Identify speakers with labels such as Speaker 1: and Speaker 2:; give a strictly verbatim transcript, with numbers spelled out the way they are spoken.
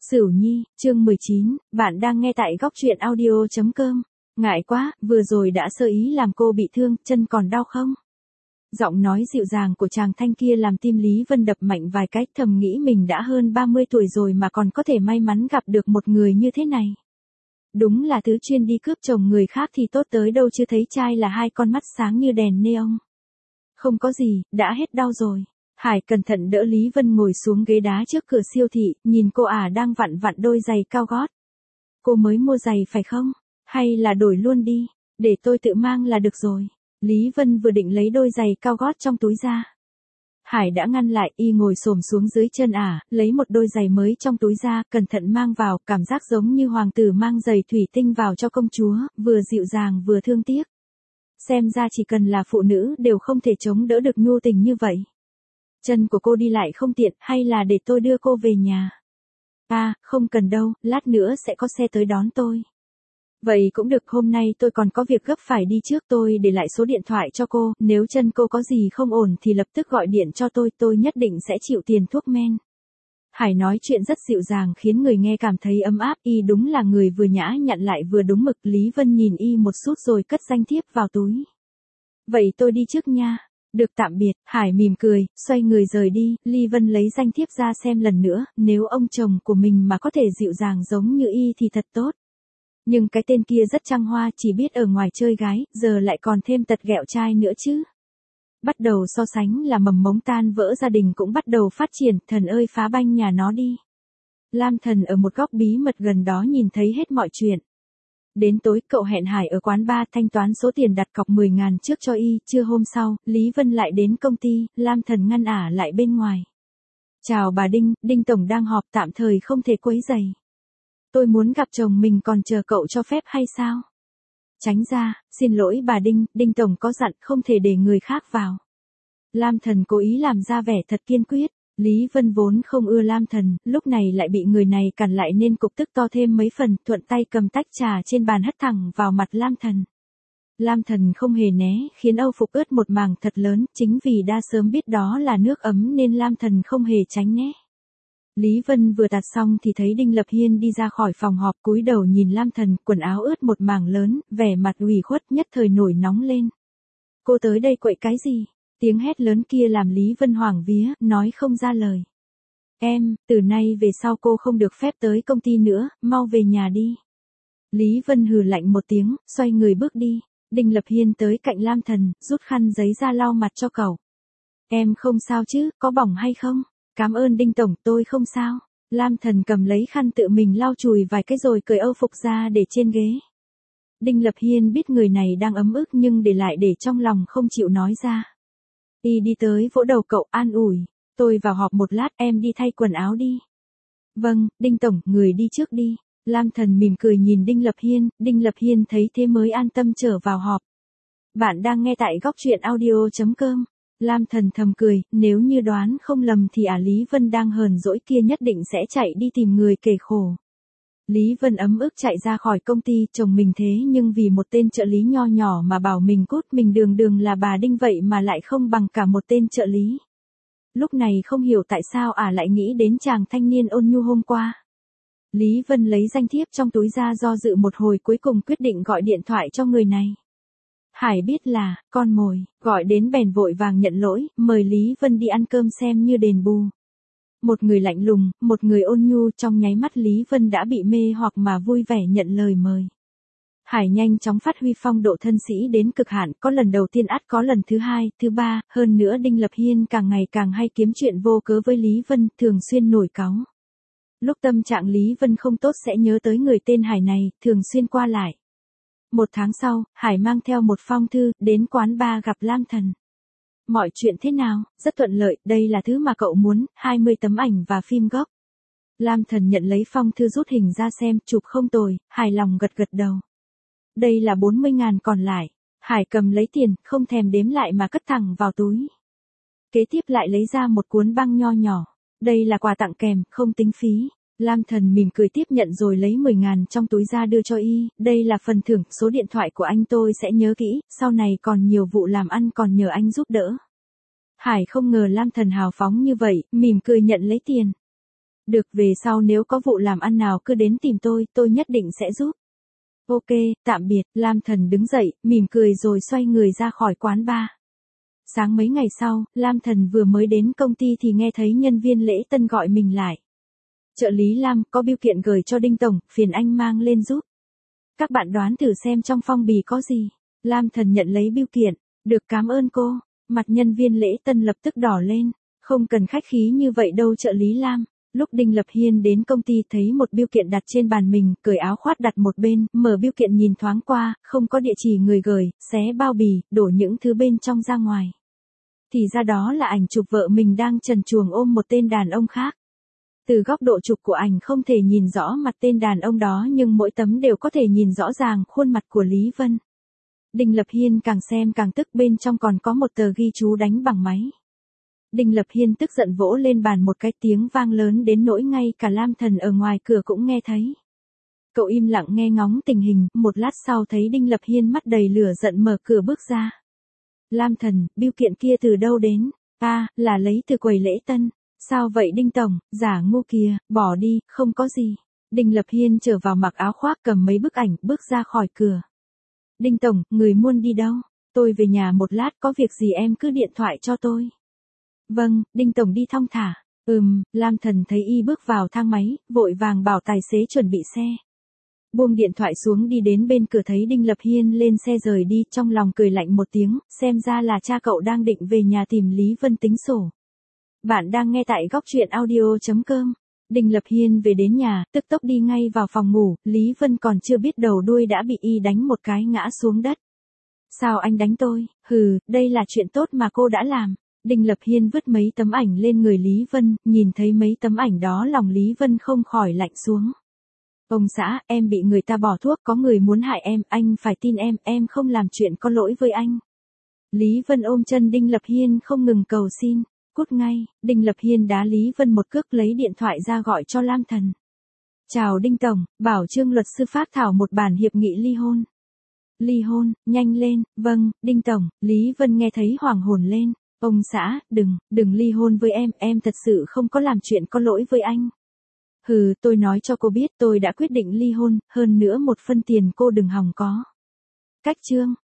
Speaker 1: Sửu Nhi, chương mười chín, bạn đang nghe tại góc truyện audio chấm com. Ngại quá, vừa rồi đã sơ ý làm cô bị thương, chân còn đau không? Giọng nói dịu dàng của chàng thanh kia làm tim Lý Vân đập mạnh vài cái, thầm nghĩ mình đã hơn ba mươi tuổi rồi mà còn có thể may mắn gặp được một người như thế này. Đúng là thứ chuyên đi cướp chồng người khác thì tốt tới đâu chưa thấy trai là hai con mắt sáng như đèn neon. Không có gì, đã hết đau rồi. Hải cẩn thận đỡ Lý Vân ngồi xuống ghế đá trước cửa siêu thị, nhìn cô ả đang vặn vặn đôi giày cao gót. Cô mới mua giày phải không? Hay là đổi luôn đi, để tôi tự mang là được rồi. Lý Vân vừa định lấy đôi giày cao gót trong túi ra. Hải đã ngăn lại, y ngồi xổm xuống dưới chân ả, lấy một đôi giày mới trong túi ra, cẩn thận mang vào, cảm giác giống như hoàng tử mang giày thủy tinh vào cho công chúa, vừa dịu dàng vừa thương tiếc. Xem ra chỉ cần là phụ nữ đều không thể chống đỡ được nhu tình như vậy. Chân của cô đi lại không tiện, hay là để tôi đưa cô về nhà? À, không cần đâu, lát nữa sẽ có xe tới đón tôi. Vậy cũng được, hôm nay tôi còn có việc gấp phải đi trước, tôi để lại số điện thoại cho cô, nếu chân cô có gì không ổn thì lập tức gọi điện cho tôi, tôi nhất định sẽ chịu tiền thuốc men. Hải nói chuyện rất dịu dàng khiến người nghe cảm thấy ấm áp, y đúng là người vừa nhã nhặn lại vừa đúng mực. Lý Vân nhìn y một chút rồi cất danh thiếp vào túi. Vậy tôi đi trước nha. Được, tạm biệt. Hải mỉm cười, xoay người rời đi. Lý Vân lấy danh thiếp ra xem lần nữa, nếu ông chồng của mình mà có thể dịu dàng giống như y thì thật tốt. Nhưng cái tên kia rất trăng hoa, chỉ biết ở ngoài chơi gái, giờ lại còn thêm tật ghẹo trai nữa chứ. Bắt đầu so sánh là mầm mống tan vỡ, gia đình cũng bắt đầu phát triển, thần ơi phá banh nhà nó đi. Lam Thần ở một góc bí mật gần đó nhìn thấy hết mọi chuyện. Đến tối, cậu hẹn Hải ở quán bar thanh toán số tiền đặt cọc mười ngàn trước cho y, trưa hôm sau, Lý Vân lại đến công ty, Lam Thần ngăn ả lại bên ngoài. Chào bà Đinh, Đinh Tổng đang họp, tạm thời không thể quấy rầy. Tôi muốn gặp chồng mình, còn chờ cậu cho phép hay sao? Tránh ra, xin lỗi bà Đinh, Đinh Tổng có dặn không thể để người khác vào. Lam Thần cố ý làm ra vẻ thật kiên quyết. Lý Vân vốn không ưa Lam Thần, lúc này lại bị người này cản lại nên cục tức to thêm mấy phần, thuận tay cầm tách trà trên bàn hất thẳng vào mặt Lam Thần. Lam Thần không hề né, khiến âu phục ướt một mảng thật lớn, chính vì đã sớm biết đó là nước ấm nên Lam Thần không hề tránh né. Lý Vân vừa tạt xong thì thấy Đinh Lập Hiên đi ra khỏi phòng họp, cúi đầu nhìn Lam Thần, quần áo ướt một mảng lớn, vẻ mặt ủy khuất, nhất thời nổi nóng lên. Cô tới đây quậy cái gì? Tiếng hét lớn kia làm Lý Vân hoảng vía, nói không ra lời. Em, từ nay về sau cô không được phép tới công ty nữa, mau về nhà đi. Lý Vân hừ lạnh một tiếng, xoay người bước đi. Đinh Lập Hiên tới cạnh Lam Thần, rút khăn giấy ra lau mặt cho cậu. Em không sao chứ, có bỏng hay không? Cảm ơn Đinh Tổng, tôi không sao. Lam Thần cầm lấy khăn tự mình lau chùi vài cái rồi cởi âu phục ra để trên ghế. Đinh Lập Hiên biết người này đang ấm ức nhưng để lại để trong lòng không chịu nói ra. Y đi tới vỗ đầu cậu, an ủi. Tôi vào họp một lát, em đi thay quần áo đi. Vâng, Đinh Tổng, người đi trước đi. Lam Thần mỉm cười nhìn Đinh Lập Hiên, Đinh Lập Hiên thấy thế mới an tâm trở vào họp. Bạn đang nghe tại góc truyện audio chấm com. Lam Thần thầm cười, nếu như đoán không lầm thì ả Lý Vân đang hờn dỗi kia nhất định sẽ chạy đi tìm người kể khổ. Lý Vân ấm ức chạy ra khỏi công ty, chồng mình thế nhưng vì một tên trợ lý nho nhỏ mà bảo mình cút, mình đường đường là bà Đinh vậy mà lại không bằng cả một tên trợ lý. Lúc này không hiểu tại sao ả lại nghĩ đến chàng thanh niên ôn nhu hôm qua. Lý Vân lấy danh thiếp trong túi ra do dự một hồi, cuối cùng quyết định gọi điện thoại cho người này. Hải biết là con mồi, gọi đến bèn vội vàng nhận lỗi, mời Lý Vân đi ăn cơm xem như đền bù. Một người lạnh lùng, một người ôn nhu, trong nháy mắt Lý Vân đã bị mê hoặc mà vui vẻ nhận lời mời. Hải nhanh chóng phát huy phong độ thân sĩ đến cực hạn, có lần đầu tiên ắt có lần thứ hai, thứ ba, hơn nữa Đinh Lập Hiên càng ngày càng hay kiếm chuyện vô cớ với Lý Vân, thường xuyên nổi cáu. Lúc tâm trạng Lý Vân không tốt sẽ nhớ tới người tên Hải này, thường xuyên qua lại. Một tháng sau, Hải mang theo một phong thư, đến quán bar gặp Lam Thần. Mọi chuyện thế nào? Rất thuận lợi, đây là thứ mà cậu muốn, hai mươi tấm ảnh và phim gốc. Lam Thần nhận lấy phong thư rút hình ra xem, chụp không tồi, hài lòng gật gật đầu. Đây là bốn mươi ngàn còn lại. Hải cầm lấy tiền, không thèm đếm lại mà cất thẳng vào túi. Kế tiếp lại lấy ra một cuốn băng nho nhỏ. Đây là quà tặng kèm, không tính phí. Lam Thần mỉm cười tiếp nhận rồi lấy mười ngàn trong túi ra đưa cho y, đây là phần thưởng, số điện thoại của anh tôi sẽ nhớ kỹ, sau này còn nhiều vụ làm ăn còn nhờ anh giúp đỡ. Hải không ngờ Lam Thần hào phóng như vậy, mỉm cười nhận lấy tiền. Được, về sau nếu có vụ làm ăn nào cứ đến tìm tôi, tôi nhất định sẽ giúp. Ok, tạm biệt. Lam Thần đứng dậy, mỉm cười rồi xoay người ra khỏi quán bar. Sáng mấy ngày sau, Lam Thần vừa mới đến công ty thì nghe thấy nhân viên lễ tân gọi mình lại. Trợ lý Lam, có bưu kiện gửi cho Đinh Tổng, phiền anh mang lên giúp. Các bạn đoán thử xem trong phong bì có gì. Lam Thần nhận lấy bưu kiện. Được, cảm ơn cô. Mặt nhân viên lễ tân lập tức đỏ lên. Không cần khách khí như vậy đâu trợ lý Lam. Lúc Đinh Lập Hiên đến công ty thấy một bưu kiện đặt trên bàn mình, cởi áo khoác đặt một bên, mở bưu kiện nhìn thoáng qua, không có địa chỉ người gửi, xé bao bì, đổ những thứ bên trong ra ngoài. Thì ra đó là ảnh chụp vợ mình đang trần truồng ôm một tên đàn ông khác. Từ góc độ chụp của ảnh không thể nhìn rõ mặt tên đàn ông đó nhưng mỗi tấm đều có thể nhìn rõ ràng khuôn mặt của Lý Vân. Đinh Lập Hiên càng xem càng tức, bên trong còn có một tờ ghi chú đánh bằng máy. Đinh Lập Hiên tức giận vỗ lên bàn một cái, tiếng vang lớn đến nỗi ngay cả Lam Thần ở ngoài cửa cũng nghe thấy. Cậu im lặng nghe ngóng tình hình, một lát sau thấy Đinh Lập Hiên mắt đầy lửa giận mở cửa bước ra. Lam Thần, bưu kiện kia từ đâu đến? A, à, là lấy từ quầy lễ tân. Sao vậy Đinh Tổng, giả ngu kìa, bỏ đi, không có gì. Đinh Lập Hiên trở vào mặc áo khoác cầm mấy bức ảnh, bước ra khỏi cửa. Đinh Tổng, người muốn đi đâu? Tôi về nhà một lát, có việc gì em cứ điện thoại cho tôi. Vâng, Đinh Tổng đi thong thả. Ừm, Lam Thần thấy y bước vào thang máy, vội vàng bảo tài xế chuẩn bị xe. Buông điện thoại xuống đi đến bên cửa thấy Đinh Lập Hiên lên xe rời đi, trong lòng cười lạnh một tiếng, xem ra là cha cậu đang định về nhà tìm Lý Vân tính sổ. Bạn đang nghe tại góc truyện audio chấm com. Đinh Lập Hiên về đến nhà, tức tốc đi ngay vào phòng ngủ, Lý Vân còn chưa biết đầu đuôi đã bị y đánh một cái ngã xuống đất. Sao anh đánh tôi? Hừ, đây là chuyện tốt mà cô đã làm. Đinh Lập Hiên vứt mấy tấm ảnh lên người Lý Vân, nhìn thấy mấy tấm ảnh đó lòng Lý Vân không khỏi lạnh xuống. Ông xã, em bị người ta bỏ thuốc, có người muốn hại em, anh phải tin em, em không làm chuyện có lỗi với anh. Lý Vân ôm chân Đinh Lập Hiên không ngừng cầu xin. Cút ngay. Đinh Lập Hiên đá Lý Vân một cước, lấy điện thoại ra gọi cho Lam Thần. Chào Đinh Tổng, bảo Trương luật sư phát thảo một bản hiệp nghị ly hôn. Ly hôn, nhanh lên. Vâng, Đinh Tổng. Lý Vân nghe thấy hoảng hồn lên. Ông xã, đừng, đừng ly hôn với em, em thật sự không có làm chuyện có lỗi với anh. Hừ, tôi nói cho cô biết tôi đã quyết định ly hôn, hơn nữa một phân tiền cô đừng hòng có. Cách chương.